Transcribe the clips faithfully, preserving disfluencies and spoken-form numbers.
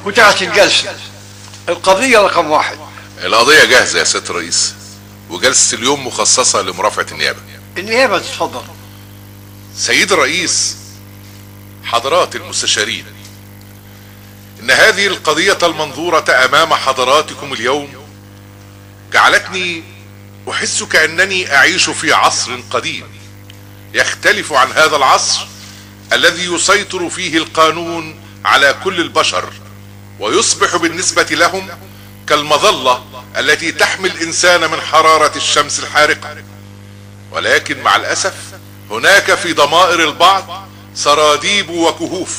وتحت الجلسة القضية رقم واحد. القضية جاهزة يا سيادة الرئيس، وجلسة اليوم مخصصة لمرافعة النيابة. النيابة تتفضل. سيد الرئيس، حضرات المستشارين، إن هذه القضية المنظورة أمام حضراتكم اليوم جعلتني أحس كأنني أعيش في عصر قديم يختلف عن هذا العصر الذي يسيطر فيه القانون على كل البشر، ويصبح بالنسبة لهم كالمظلة التي تحمي الإنسان من حرارة الشمس الحارقة. ولكن مع الأسف هناك في ضمائر البعض سراديب وكهوف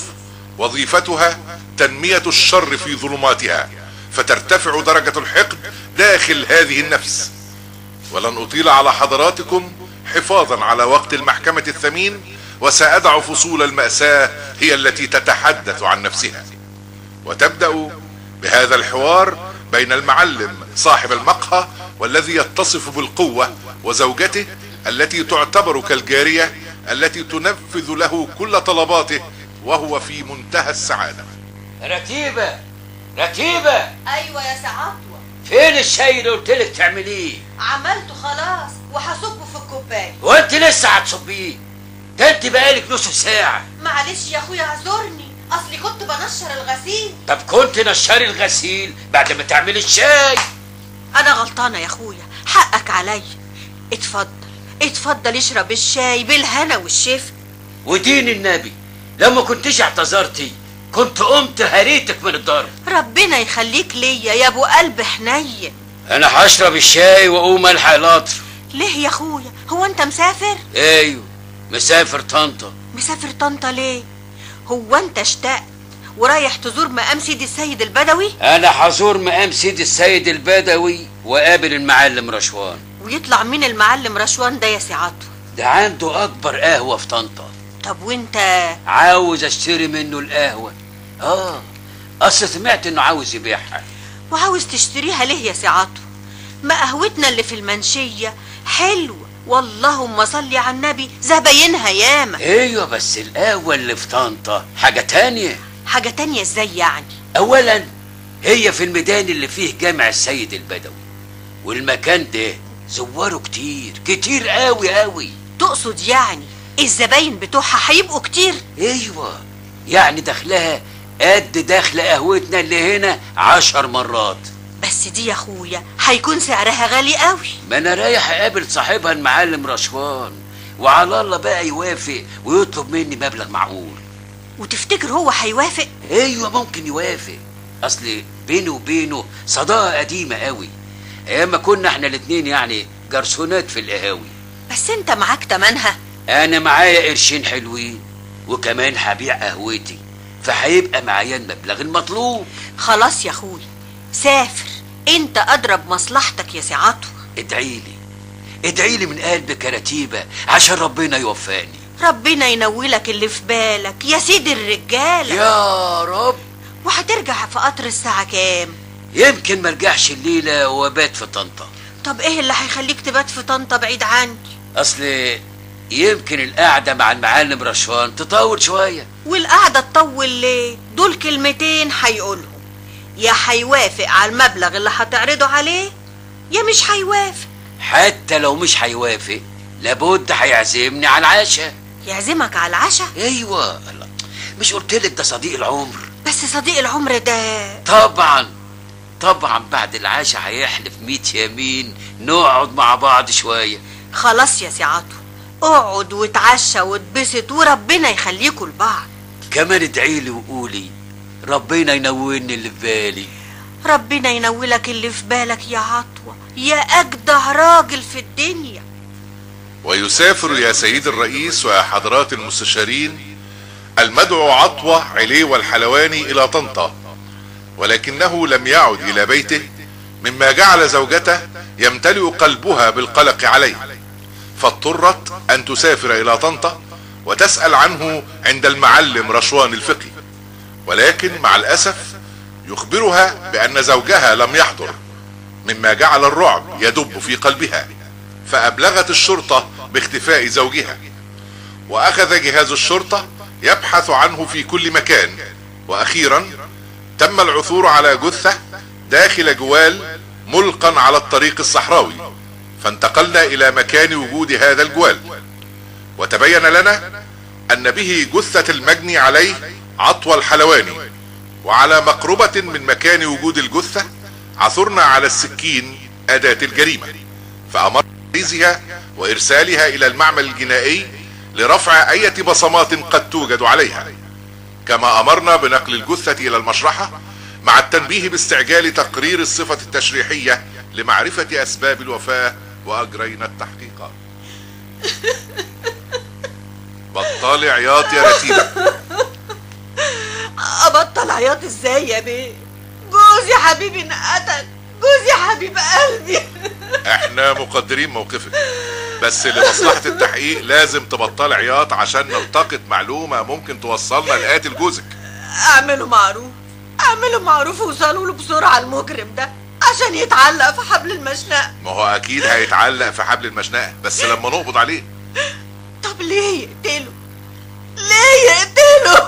وظيفتها تنمية الشر في ظلماتها، فترتفع درجة الحقد داخل هذه النفس. ولن أطيل على حضراتكم حفاظا على وقت المحكمة الثمين، وسأدع فصول المأساة هي التي تتحدث عن نفسها. وتبدأ بهذا الحوار بين المعلم صاحب المقهى والذي يتصف بالقوة وزوجته التي تعتبر كالجارية التي تنفذ له كل طلباته وهو في منتهى السعادة. رتيبة رتيبة. ايوه يا سعادوة. فين الشاي اللي قلت لك تعمليه؟ عملته خلاص وهصبه في الكوبايه. وانت لسه هتصبيه؟ ده انت بقالك نص ساعة. معلش يا اخويا اعذرني، اصلي كنت بنشر الغسيل. طب كنت نشري الغسيل بعد ما تعملي الشاي. انا غلطانه يا اخويا، حقك عليا. اتفضل اتفضل اشرب الشاي بالهنا والشفا. ودين النبي لو ما كنتش اعتذرتي كنت قمت هريتك من الضرب. ربنا يخليك ليا يا ابو قلب حنين. انا هشرب الشاي واقوم الحق القطر. ليه يا اخويا؟ هو انت مسافر؟ ايوه مسافر طنطا. مسافر طنطا ليه؟ هو انت اشتقت ورايح تزور مقام سيدي السيد البدوي؟ انا هزور مقام سيدي السيد البدوي وقابل المعلم رشوان. ويطلع مين المعلم رشوان ده يا سعادته؟ ده عنده اكبر قهوة في طنطا. طب وانت؟ عاوز اشتري منه القهوة. اه اصل سمعت انه عاوز يبيعها. وعاوز تشتريها ليه يا سعادته؟ ما قهوتنا اللي في المنشية حلوة واللهم صلي على النبي، زباينها ياما. ايوه بس القهوة اللي في طنطا حاجة تانية. حاجة تانية ازاي يعني؟ اولا هي في الميدان اللي فيه جامع السيد البدوي، والمكان ده زواره كتير كتير قوي قوي. تقصد يعني الزباين بتوعها هيبقوا كتير؟ ايوه يعني دخلها قد دخل قهوتنا اللي هنا عشر مرات. بس دي يا اخويا هيكون سعرها غالي قوي. ما انا رايح اقابل صاحبها المعلم رشوان، وعلى الله بقى يوافق ويطلب مني مبلغ معقول. وتفتكر هو هيوافق؟ ايوه ممكن يوافق، اصل بيني وبينه صداقه قديمه قوي، ايام ما كنا احنا الاتنين يعني جرسونات في القهاوي. بس انت معاك تمنها؟ انا معايا قرشين حلوين وكمان هبيع قهوتي، فهيبقى معايا المبلغ المطلوب. خلاص يا اخويا سافر، انت اضرب مصلحتك يا سعادته. ادعيلي ادعيلي من قلبك يا رتيبة عشان ربنا يوفقني. ربنا ينولك اللي في بالك يا سيد الرجالة يا رب. وهترجع في قطر الساعة كام؟ يمكن مرجعش الليلة وبات في طنطا. طب ايه اللي هيخليك تبات في طنطا بعيد عني؟ اصل يمكن القعدة مع المعلم رشوان تطول شوية. والقعدة تطول ليه؟ دول كلمتين هيقولهم، يا هيوافق على المبلغ اللي هتعرضه عليه يا مش هيوافق. حتى لو مش هيوافق لابد هيعزمني على العشاء. يعزمك على العشاء؟ ايوه. الله، مش قلتلك ده صديق العمر؟ بس صديق العمر ده طبعا طبعا بعد العشاء هيحلف ميت يمين نقعد مع بعض شوية. خلاص يا سعادته اقعد واتعشى واتبسط وربنا يخليكوا لبعض. كمان ادعيلي وقولي ربنا ينولني اللي في بالي. ربنا ينولك اللي في بالك يا عطوة يا أجدع راجل في الدنيا. ويسافر يا سيد الرئيس ويا حضرات المستشارين المدعو عطوة عليوة الحلواني إلى طنطا، ولكنه لم يعد إلى بيته، مما جعل زوجته يمتلئ قلبها بالقلق عليه، فاضطرت أن تسافر إلى طنطا وتسأل عنه عند المعلم رشوان الفقي. ولكن مع الأسف يخبرها بأن زوجها لم يحضر، مما جعل الرعب يدب في قلبها، فأبلغت الشرطة باختفاء زوجها، وأخذ جهاز الشرطة يبحث عنه في كل مكان، وأخيرا تم العثور على جثة داخل جوال ملقا على الطريق الصحراوي، فانتقلنا الى مكان وجود هذا الجوال، وتبين لنا ان به جثة المجني عليه عطوة الحلواني. وعلى مقربة من مكان وجود الجثة عثرنا على السكين أداة الجريمة، فأمرنا بتجهيزها وإرسالها إلى المعمل الجنائي لرفع أي بصمات قد توجد عليها، كما أمرنا بنقل الجثة إلى المشرحة مع التنبيه باستعجال تقرير الصفة التشريحية لمعرفة أسباب الوفاة، وأجرينا التحقيقات. بطلي عياط يا رتيبة. ابطل عياط ازاي يا بيه؟ جوزي حبيبي انقتل، جوزي حبيب قلبي. احنا مقدرين موقفك، بس لمصلحة التحقيق لازم تبطل عياط عشان نلتقط معلومة ممكن توصلنا لقاتل جوزك. اعملوا معروف، اعملوا معروف ووصلوا له بسرعة المجرم ده عشان يتعلق في حبل المشنقة. ما هو اكيد هيتعلق في حبل المشنقة، بس لما نقبض عليه. طب ليه يقتله؟ ليه يقتله؟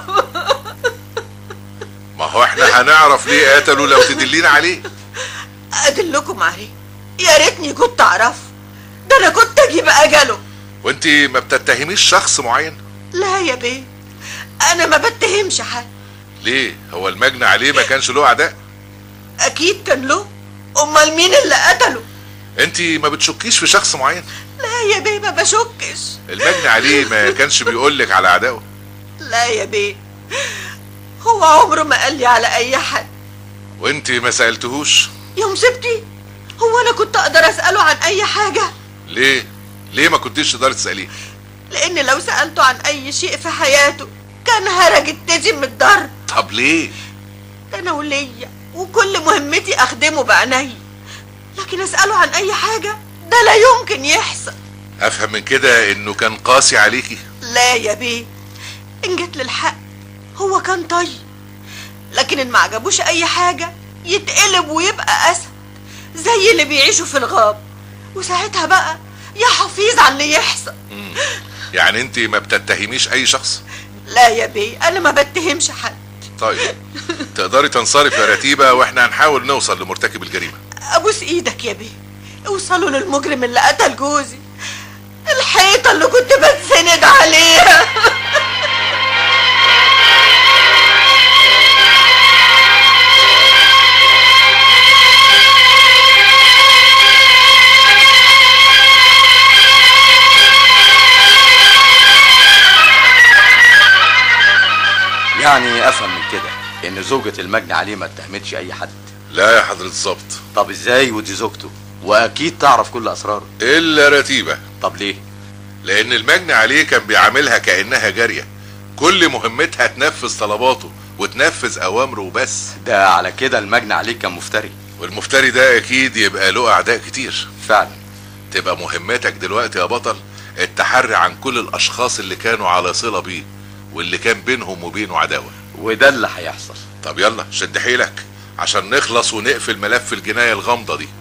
ما هو احنا هنعرف ليه قتلوا لو تدلينا عليه. ادلكم عليه؟ يا ريتني كنت اعرفه، ده انا كنت اجيب اجله. وانت ما بتتهميش شخص معين؟ لا يا بيه، انا ما بتهمش حد. ليه؟ هو المجني عليه ما كانش له اعداء؟ اكيد كان له، امال مين اللي قتله؟ انت ما بتشكيش في شخص معين؟ لا يا بيه، ما بشكش. المجني عليه ما كانش بيقولك على اعدائه؟ لا يا بيه، هو عمره ما قال لي على اي حد. وانت ما سألتهوش؟ يا مصيبتي، هو انا كنت اقدر اسأله عن اي حاجة؟ ليه؟ ليه ما كنتيش تقدري تسأليه؟ لان لو سألته عن اي شيء في حياته كان هرج التزم الضرب. طب ليه؟ ده انا وليا وكل مهمتي اخدمه بعيني، لكن اسأله عن اي حاجة ده لا يمكن يحصل. افهم من كده انه كان قاسي عليكي؟ لا يا بيه، ان جيت للحق هو كان طيب، لكن ان ما عجبوش اي حاجة يتقلب ويبقى اسد زي اللي بيعيشوا في الغاب، وساعتها بقى يا حفيظ على اللي يحصل. مم. يعني انت ما بتتهميش اي شخص؟ لا يا بيه، انا ما بتهمش حد. طيب تقدري تنصرف يا رتيبة واحنا هنحاول نوصل لمرتكب الجريمة. ابوس ايدك يا بيه، اوصلوا للمجرم اللي قتل جوزي، الحيطة اللي كنت بتسند عليها. يعني افهم من كده ان زوجة المجني عليه ما اتهمتش اي حد؟ لا يا حضرة الظابط. طب ازاي ودي زوجته واكيد تعرف كل اسراره؟ الا رتيبة. طب ليه؟ لان المجني عليه كان بيعاملها كأنها جارية، كل مهمتها تنفذ طلباته وتنفذ اوامره وبس. ده على كده المجني عليه كان مفتري، والمفتري ده اكيد يبقى له اعداء كتير. فعلا. تبقى مهمتك دلوقتي يا بطل التحري عن كل الاشخاص اللي كانوا على صلة بيه واللي كان بينهم وبينه عداوة، وده اللي هيحصل. طب يلا شد حيلك عشان نخلص ونقفل ملف الجناية الغامضة دي.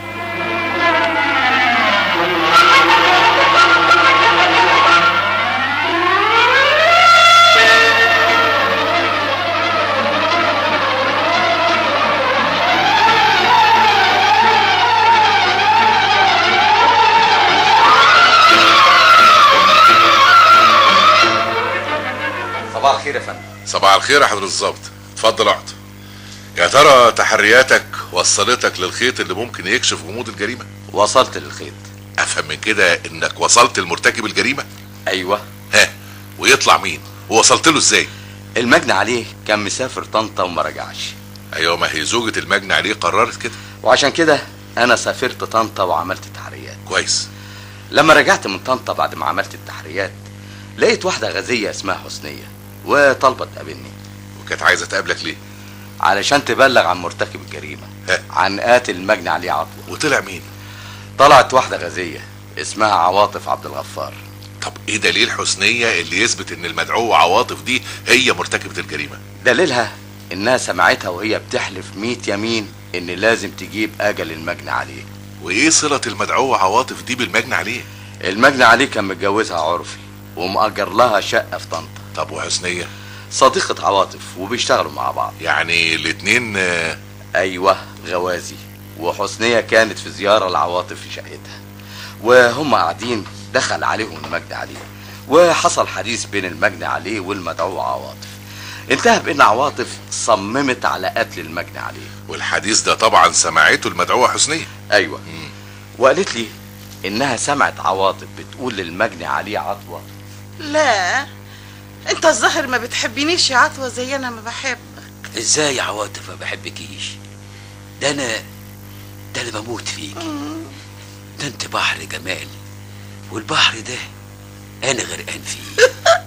صباح الخير يا فندم. صباح الخير يا حضرة الظابط، اتفضل اقعد. يا ترى تحرياتك وصلتك للخيط اللي ممكن يكشف غموض الجريمة؟ وصلت للخيط. افهم من كده انك وصلت لمرتكب الجريمة؟ ايوه. ها، ويطلع مين؟ ووصلت له ازاي؟ المجني عليه كان مسافر طنطا وما رجعش. ايوه، ما هي زوجة المجني عليه قررت كده، وعشان كده انا سافرت طنطا وعملت تحريات. كويس. لما رجعت من طنطا بعد ما عملت التحريات لقيت واحدة غازية اسمها حسنية وطلبت تقابلني. وكانت عايزة تقابلك ليه؟ علشان تبلغ عن مرتكب الجريمة، ها؟ عن قاتل المجني عليه عطوة. وطلع مين؟ طلعت واحدة غازية اسمها عواطف عبد الغفار. طب ايه دليل حسنية اللي يثبت ان المدعوة عواطف دي هي مرتكبة الجريمة؟ دليلها انها سمعتها وهي بتحلف ميت يمين ان لازم تجيب اجل المجني عليه. وايه صلة المدعوة عواطف دي بالمجني عليه؟ المجني عليه كان متجوزها عرفي ومأجر لها شقة في طنطا. طب وحسنية؟ صديقة عواطف وبيشتغلوا مع بعض. يعني الاتنين؟ ايوه غوازي. وحسنية كانت في زيارة لعواطف في شقتها، وهم قاعدين دخل عليهم المجني عليه، وحصل حديث بين المجني عليه والمدعو عواطف، انتهى بان عواطف صممت على قتل المجني عليه. والحديث ده طبعا سمعته المدعوة حسنية؟ ايوه. مم. وقالت لي انها سمعت عواطف بتقول للمجني عليه عطوة. لا انت الظاهر ما بتحبينيش يا عطوة زي انا ما بحبك. ازاي يا عواطف ما بحبكيش؟ ده انا ده انا بموت فيك. ده انت بحر جمال، والبحر ده انا غرقان فيه.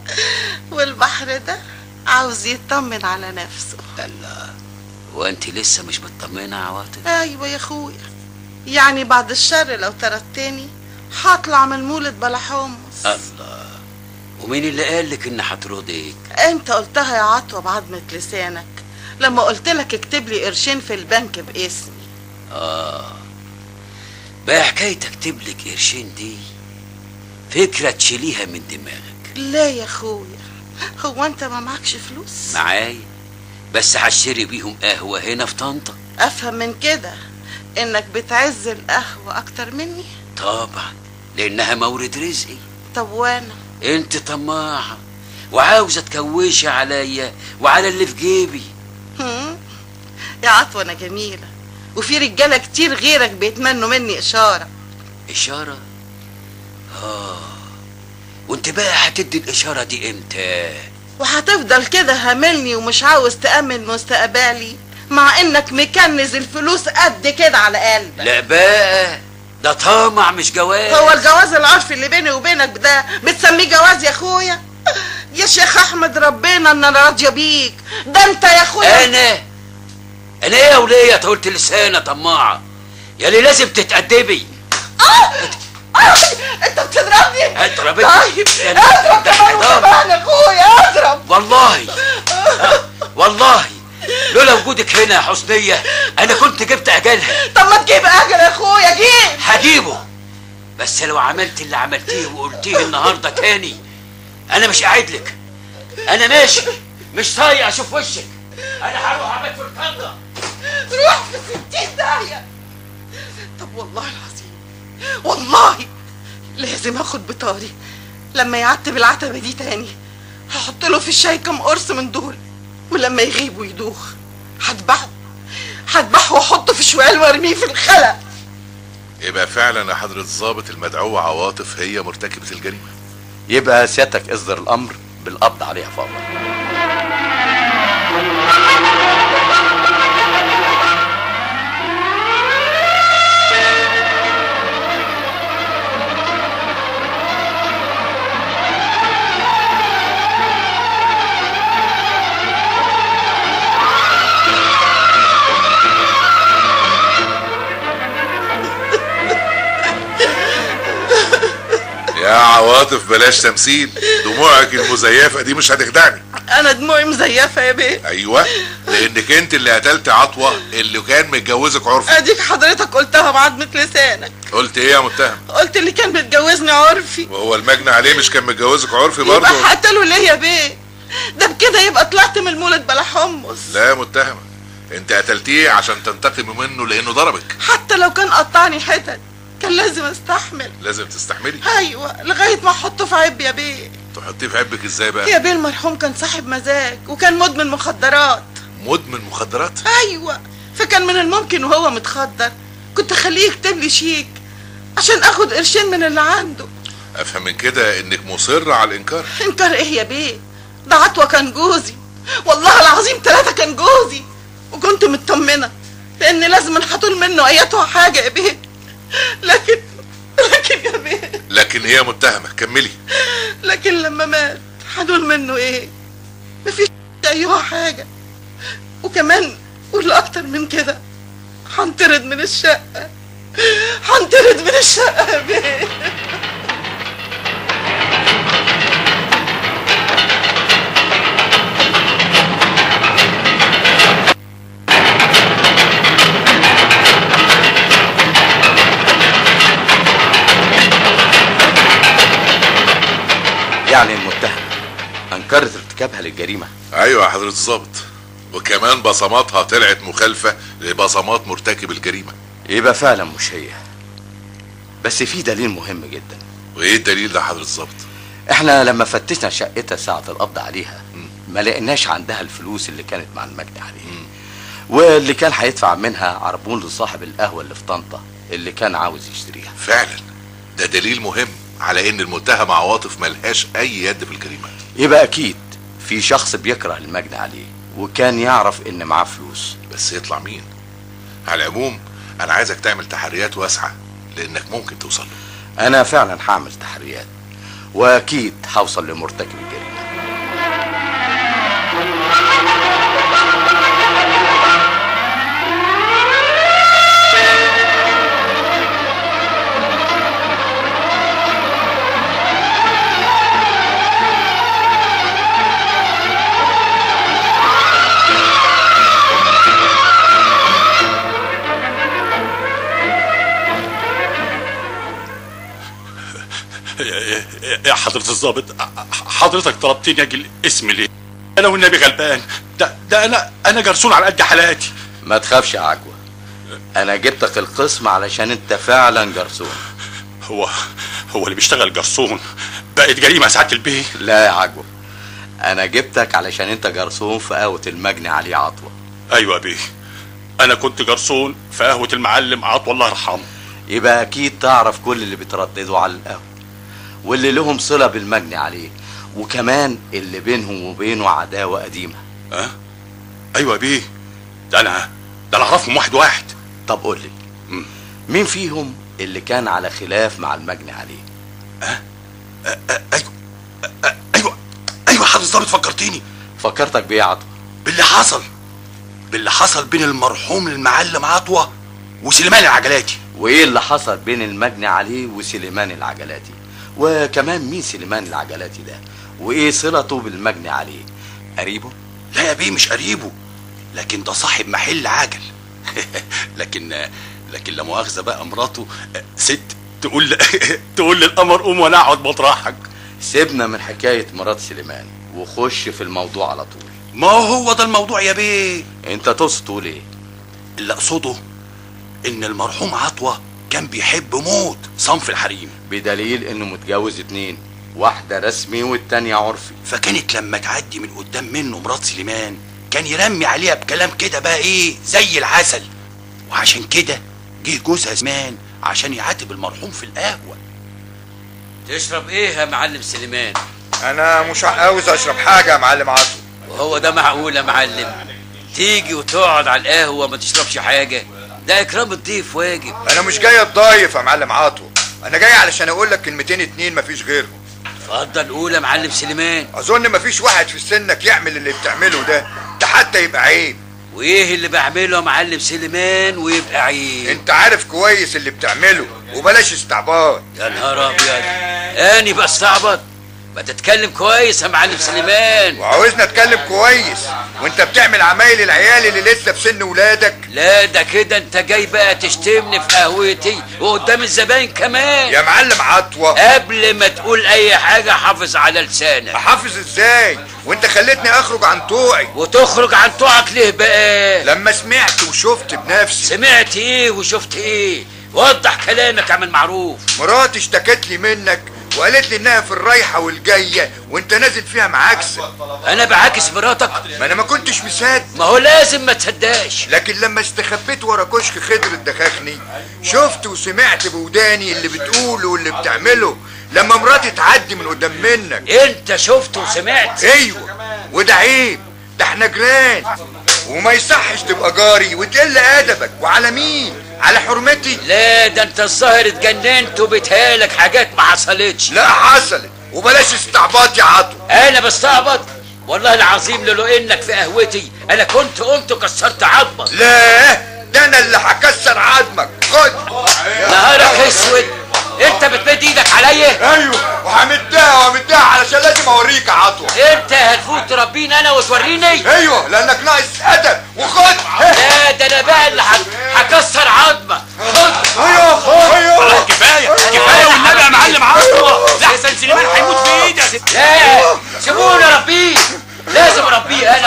والبحر ده عاوز يطمن على نفسه. الله، وانت لسه مش مطمنه يا عواطف؟ ايوه يا اخويا، يعني بعد الشر لو طردتني هطلع من مولد بلا حمص. الله، ومين اللي قالك ان هترضيك؟ انت قلتها يا عطوة بعضمة لسانك لما قلت لك اكتب لي قرشين في البنك باسمي. اه، بقى حكاية اكتب لك قرشين دي فكرة تشيليها من دماغك. لا يا اخويا، هو انت ما معكش فلوس؟ معايا، بس هشتري بيهم قهوة هنا في طنطا. افهم من كده انك بتعز القهوة اكتر مني؟ طبعا، لانها مورد رزقي. طب وانا؟ انت طماعة وعاوزة تكوشي عليا وعلى اللي في جيبي. هم؟ يا عطوة انا جميلة، وفي رجالة كتير غيرك بيتمنوا مني اشارة. اشارة؟ اه، وانت بقى هتدي الاشارة دي امتى؟ وهتفضل كده هاملني ومش عاوز تأمن مستقبلي مع انك مكنز الفلوس قد كده على قلبك. لا بقى، ده طمع مش جواز. هو الجواز العرفي اللي بيني وبينك ده بتسميه جواز يا اخويا؟ يا شيخ احمد ربنا ان انا راضيه بيك، ده انت يا اخويا. انا انا ايه يا وليه طولت لسانه طماعه؟ يا اللي لازم تتأدبي. اه اه انت بتضربني؟ اضرب. طيب اضرب كمان يا اخويا، اضرب والله. آه. والله لولا وجودك هنا يا حسنية انا كنت جبت اجلها. طب ما تجيب اجل يا اخويا، جيب. هجيبه، بس لو عملت اللي عملتيه وقلتيه النهارده تاني انا مش قاعد لك. انا ماشي، مش طايق اشوف وشك. انا هروح ابات في الكندا. روح في ستين داهية. طب والله العظيم والله لازم اخد بطاري لما يعتب العتبة دي تاني. هحط له في الشاي كم قرص من دول، ولما يغيب ويدوخ هذبحه هذبحه واحطه في شوال وارميه في الخلا. يبقى فعلا يا حضرة الضابط المدعوة عواطف هي مرتكبة الجريمة؟ يبقى سيادتك اصدر الامر بالقبض عليها فورا. يا عواطف بلاش تمثيل، دموعك المزيفة دي مش هتخدعني. انا دموعي مزيفة يا بيه؟ ايوه، لانك انت اللي قتلت عطوة اللي كان متجوزك عرفي. اديك حضرتك قلتها بعضمة لسانك. قلت ايه يا متهم؟ قلت اللي كان متجوزني عرفي. وهو المجني عليه مش كان متجوزك عرفي برضه؟ يبقى هقتله ليه يا بيه؟ ده بكده يبقى طلعت من المولد بلا حمص. لا يا متهمة، انت قتلتيه عشان تنتقمي منه لانه ضربك. حتى لو كان قطعني حتت كان لازم استحمل. لازم تستحملي؟ ايوه، لغايه ما احطه في عب يا بيه. تحطيه في عبك ازاي بقى؟ يا بيه المرحوم كان صاحب مزاج وكان مدمن مخدرات. مدمن مخدرات؟ ايوه، فكان من الممكن وهو متخدر كنت اخليه يكتب لي شيك عشان اخد قرشين من اللي عنده. افهم من كده انك مصرة على الانكار. انكار ايه يا بيه؟ ده عطوة كان جوزي، والله العظيم ثلاثة كان جوزي، وكنت مطمنة لان لازم هطول منه اياتها حاجة يا بيه. لكن لكن يا بيه، لكن هي متهمة، كملي. لكن لما مات هنقول منه ايه؟ مفيش ايها حاجة، وكمان قول اكتر من كده هنطرد من الشقة، هنطرد من الشقة يا بيه. يعني المتهم انكرت ارتكابها للجريمه؟ ايوه يا حضرة الضابط، وكمان بصماتها طلعت مخالفة لبصمات مرتكب الجريمة. يبقى فعلا مش هي، بس في دليل مهم جدا. وايه الدليل ده يا حضرة الضابط؟ احنا لما فتشنا شقتها ساعة القبض عليها ما لقيناش عندها الفلوس اللي كانت مع المجني عليه، واللي كان هيدفع منها عربون لصاحب القهوة اللي في طنطا اللي كان عاوز يشتريها. فعلا ده دليل مهم على ان المتهم عواطف ملهاش اي يد في الجريمة. يبقى اكيد في شخص بيكره المجني عليه وكان يعرف ان معاه فلوس. بس يطلع مين؟ على العموم انا عايزك تعمل تحريات واسعة لانك ممكن توصل له. انا فعلا هعمل تحريات واكيد هوصل لمرتكب الجريمة. يا حضرة الضابط، حضرتك طلبتني اجي الاسم ليه؟ انا والنبي غلبان، ده ده انا انا جرسون على قد حالاتي. ما تخافش يا عجوة، انا جبتك القسم علشان انت فعلا جرسون. هو هو اللي بيشتغل جرسون بقت جريمة ساعة البيه؟ لا يا عجوة، انا جبتك علشان انت جرسون في قهوة المجني عليه عطوة. ايوه يا بيه، انا كنت جرسون في قهوة المعلم عطوة الله يرحمه. يبقى اكيد تعرف كل اللي بيترددوا على القهوة واللي لهم صلة بالمجني عليه، وكمان اللي بينهم وبينه عداوة قديمة. اه ايوه يا بيه، ده انا ده انا اعرفهم واحد واحد. طب قول لي مم. مين فيهم اللي كان على خلاف مع المجني عليه؟ اه, آه, آه ايوه آه ايوه ايوه حضرتك الضابط فكرتيني. فكرتك بيه يا عطوة؟ باللي حصل باللي حصل بين المرحوم المعلم عطوة وسليمان العجلاتي. وايه اللي حصل بين المجني عليه وسليمان العجلاتي؟ وكمان مين سليمان العجلاتي ده؟ وايه صلته بالمجني عليه؟ قريبه؟ لا يا بيه مش قريبه، لكن ده صاحب محل عجل. لكن لكن لا مؤاخذه بقى مراته ست تقول تقول للقمر قوم وانا اقعد مطرحك. سيبنا من حكايه مرات سليمان وخش في الموضوع على طول. ما هو ده الموضوع يا بيه. انت تقصد تقول ايه؟ اللي اقصده ان المرحوم عطوة كان بيحب موت صنف الحريم، بدليل انه متجوز اتنين، واحدة رسمي والتانية عرفي. فكانت لما تعدي من قدام منه مرات سليمان كان يرمي عليها بكلام كده بقى ايه زي العسل، وعشان كده جه جوزها زمان عشان يعاتب المرحوم في القهوة. تشرب ايه يا معلم سليمان؟ انا مش عاوز اشرب حاجه يا معلم عطوة. وهو ده معقول يا معلم تيجي وتقعد على القهوة ما تشربش حاجة؟ ده اكرام الضيف واجب. انا مش جاي اتضايف يا معلم عطوة، انا جاي علشان اقول لك كلمتين اتنين مفيش غيرهم. اتفضل قول يا معلم سليمان. اظن مفيش واحد في سنك يعمل اللي بتعمله ده، ده حتى يبقى عيب. وايه اللي بعمله يا معلم سليمان ويبقى عيب؟ انت عارف كويس اللي بتعمله وبلاش استعباط. يا نهار ابيض، اني بستعبط؟ ما تتكلم كويس يا معلم سليمان. وعاوزنا اتكلم كويس وانت بتعمل عمايل العيال اللي لسه في سن ولادك؟ لا ده كده انت جاي بقى تشتمني في قهوتي وقدام الزباين كمان. يا معلم عطوة قبل ما تقول اي حاجة حافظ على لسانك. احافظ ازاي وانت خليتني اخرج عن طوعي؟ وتخرج عن طوعك ليه بقى؟ لما سمعت وشفت بنفسي. سمعت ايه وشفت ايه؟ وضح كلامك يا عم معروف. مراتي اشتكت لي منك وقالت لي انها في الرايحه والجايه وانت نازل فيها معاكسه. انا بعاكس مراتك؟ ما انا ما كنتش مصدق. ما هو لازم ما تصدقش. لكن لما استخبيت ورا كشك خضر الدخاخني شفت وسمعت بوداني اللي بتقوله واللي بتعمله لما مراتي تعدي من قدام منك. انت شفت وسمعت؟ ايوه، وده عيب، ده احنا جيران وما يصحش تبقى جاري وتقل ادبك. وعلى مين؟ على حرمتي؟ لا ده انت الظاهر اتجننت وبتهالك حاجات ما حصلتش. لا حصلت، وبلاش استعباط يا عطو. انا بستعبط؟ والله العظيم لو انك في قهوتي انا كنت قمت وكسرت عظمك. لا ده انا اللي هكسر عظمك. خد. نهارك اسود، انت بتمد ايدك عليا؟ ايوه، وهمدها وهمدها علشان لازم اوريك يا عطوة. انت هتفوت تربيني انا وتوريني؟ ايوه لانك ناقص ادب. وخد. لا ده انا بقى اللي هكسر عظمك. خد. ايوه خد. ايوه كفايه كفايه والنبي يا معلم عطوة، لحسن سليمان هيموت في ايدك. لا سيبوني اربيه، لازم اربيه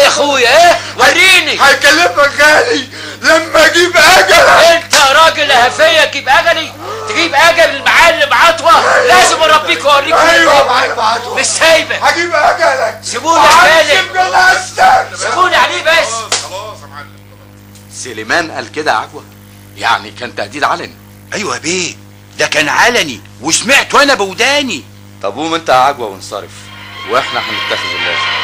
يا اخويا؟ ايه وريني. هيكلفك غالي لما اجيب اجلك. انت راجل هفيه تجيب اجلي؟ تجيب اجل المعلم عطوه؟ لازم اربيك واوريك. ايوه يا معلم عطوه مش سايبك. هجيب اجلك. سيبوني يا خالد، هجيب جنازتك. سيبوني عليه بس. خلاص يا معلم. سليمان قال كده عجوة؟ يعني كان تهديد علني؟ ايوه يا بيه، ده كان علني وسمعته انا بوداني. طب قوم انت يا عجوة وانصرف، واحنا هنتخذ اللازم.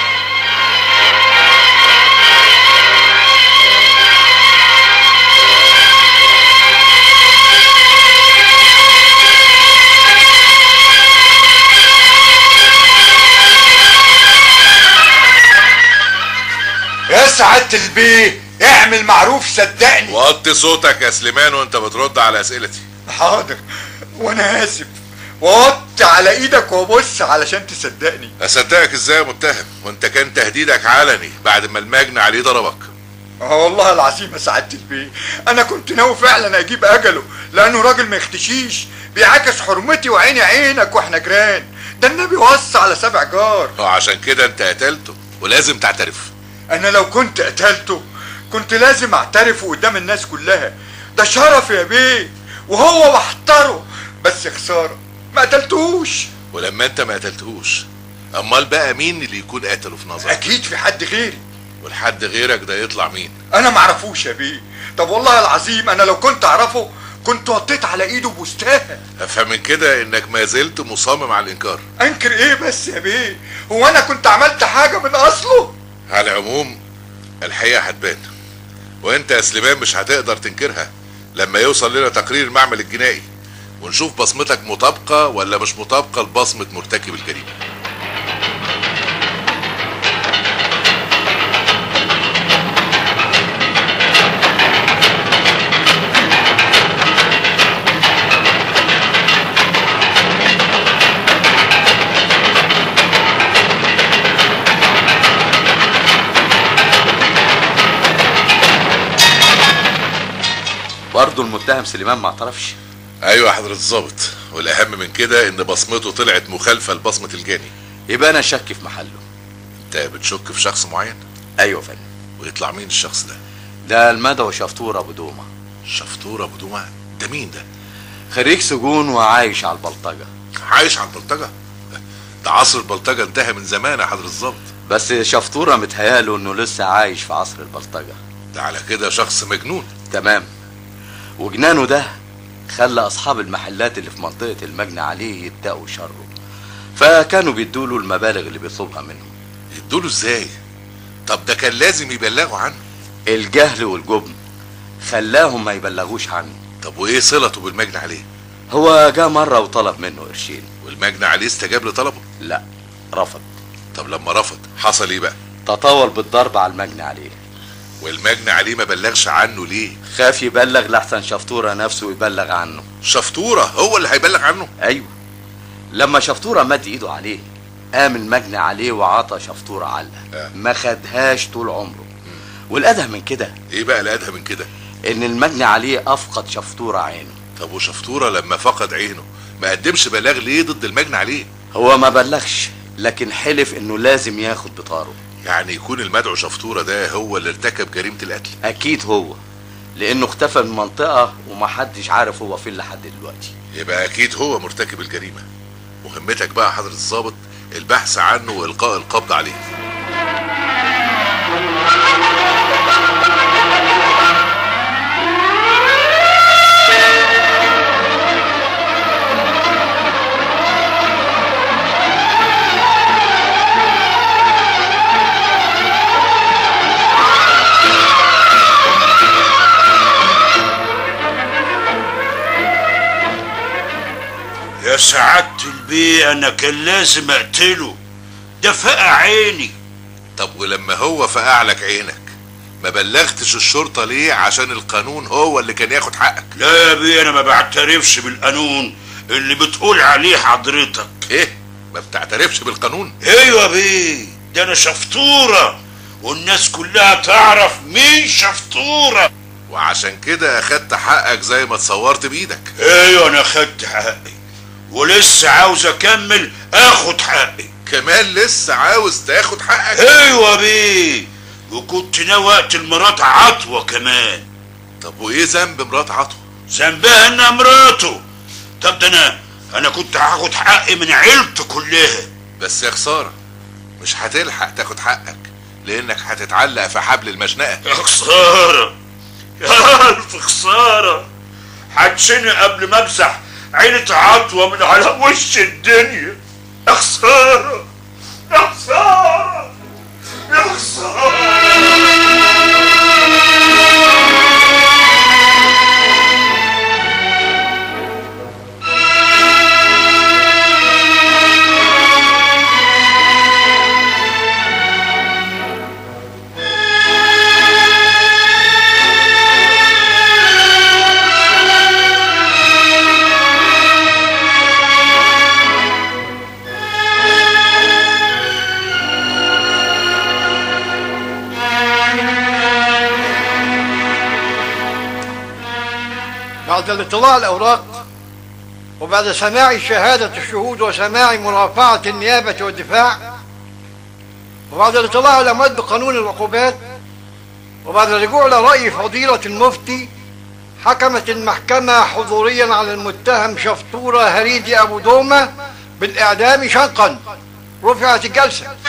يا سعادة البيه اعمل معروف صدقني. وطي صوتك يا سليمان وانت بترد على اسئلتي. حاضر وانا اسف، ووطي على ايدك وبص علشان تصدقني. اصدقك ازاي يا متهم وانت كان تهديدك علني بعد ما المجني عليه ضربك؟ اه والله العظيم يا سعادة البيه انا كنت ناوي فعلا اجيب اجله، لانه راجل ما يختشيش، بيعاكس حرمتي وعيني عينك واحنا جيران، ده النبي وصى على سبع جار. وعشان كده انت قتلته ولازم تعترف. انا لو كنت قتلته كنت لازم اعترفه قدام الناس كلها، ده شرف يا بيه وهو بحتره، بس خساره ما قتلتوش. ولما انت ما قتلتهوش امال بقى مين اللي يكون قتله في نظرك؟ اكيد في حد غيري. والحد غيرك ده يطلع مين؟ انا معرفوش يا بيه. طب والله العظيم انا لو كنت اعرفه كنت وطيت على ايده بوستاها. افهم من كده انك ما زلت مصمم على الانكار. انكر ايه بس يا بيه؟ هو انا كنت عملت حاجه من اصله؟ على العموم الحقيقه هتبان، وانت يا سليمان مش هتقدر تنكرها لما يوصل لنا تقرير المعمل الجنائي ونشوف بصمتك مطابقه ولا مش مطابقه لبصمه مرتكب الجريمه. برضه المتهم سليمان ما اعترفش؟ ايوه يا حضرة الضابط، والاهم من كده ان بصمته طلعت مخالفه لبصمه الجاني. يبقى انا شك في محله. انت بتشك في شخص معين؟ ايوه يا فندم. ويطلع مين الشخص ده؟ ده المدعو شفطور ابو دومه. شفطور ابو دومه؟ ده مين ده؟ خريج سجون وعايش على البلطجه. عايش على البلطجه؟ ده عصر البلطجه انتهى من زمان يا حضرة الضابط. بس شفطوره متهياله انه لسه عايش في عصر البلطجه. ده على كده شخص مجنون. تمام، وجنانه ده خلى اصحاب المحلات اللي في منطقه المجني عليه يتقوا شره، فكانوا بيدوله المبالغ اللي بيطلبها منهم. يدوله ازاي؟ طب ده كان لازم يبلغوا عنه. الجهل والجبن خلاهم ما يبلغوش عنه. طب وايه صلته بالمجني عليه؟ هو جه مره وطلب منه قرشين. والمجني عليه استجاب لطلبه؟ لا، رفض. طب لما رفض حصل ايه بقى؟ تطاول بالضرب على المجني عليه. والمجني عليه ما بلغش عنه ليه؟ خاف يبلغ لحسن شفطوره نفسه يبلغ عنه. شفطوره هو اللي هيبلغ عنه؟ ايوه، لما شفطوره مد ايده عليه قام المجني عليه وعطى شفطوره علقه آه. ما خدهاش طول عمره. والادهى من كده ايه بقى الادهى من كده؟ ان المجني عليه افقد شفطوره عينه. طب وشفطوره لما فقد عينه ما قدمش بلاغ ليه ضد المجني عليه؟ هو ما بلغش، لكن حلف انه لازم ياخد بطاره. يعني يكون المدعو شفطوره ده هو اللي ارتكب جريمه القتل؟ اكيد هو، لانه اختفى من المنطقه ومحدش عارف هو فين لحد دلوقتي. يبقى اكيد هو مرتكب الجريمه. مهمتك بقى حضرة الضابط البحث عنه والقاء القبض عليه. يا سعادة البيه انا كان لازم اقتله، ده فقع عيني. طب ولما هو فقع لك عينك ما بلغتش الشرطة ليه؟ عشان القانون هو اللي كان ياخد حقك. لا يا بيه انا ما بعترفش بالقانون اللي بتقول عليه حضرتك. ايه؟ ما بتعترفش بالقانون؟ ايوه يا بيه، ده انا شفطورة والناس كلها تعرف مين شفطورة، وعشان كده اخدت حقك زي ما اتصورت بايدك. ايوه انا اخدت حقي ولسه عاوز اكمل اخد حقي. كمان لسه عاوز تاخد حقك؟ ايوه بيه، وكنت ناوي اقتل مرات عطوة كمان. طب وايه ذنب مرات عطوة؟ ذنبها انها مراته. طب ده انا انا كنت هاخد حقي من عيلته كلها. بس يا خسارة مش هتلحق تاخد حقك لانك هتتعلق في حبل المشنقة. يا خسارة، يا الف خسارة، هتشني قبل ما امسح عيلة عطوة من على وش الدنيا. يا خسارة، يا خسارة، يا خسارة. بعد الاطلاع على الأوراق وبعد سماع شهادة الشهود وسماع مرافعة النيابة والدفاع وبعد الاطلاع على الأموال بقانون العقوبات وبعد الرجوع إلى رأي فضيلة المفتي، حكمت المحكمة حضوريا على المتهم شفطورة هريدي أبو دومة بالإعدام شنقا. رفعت الجلسة.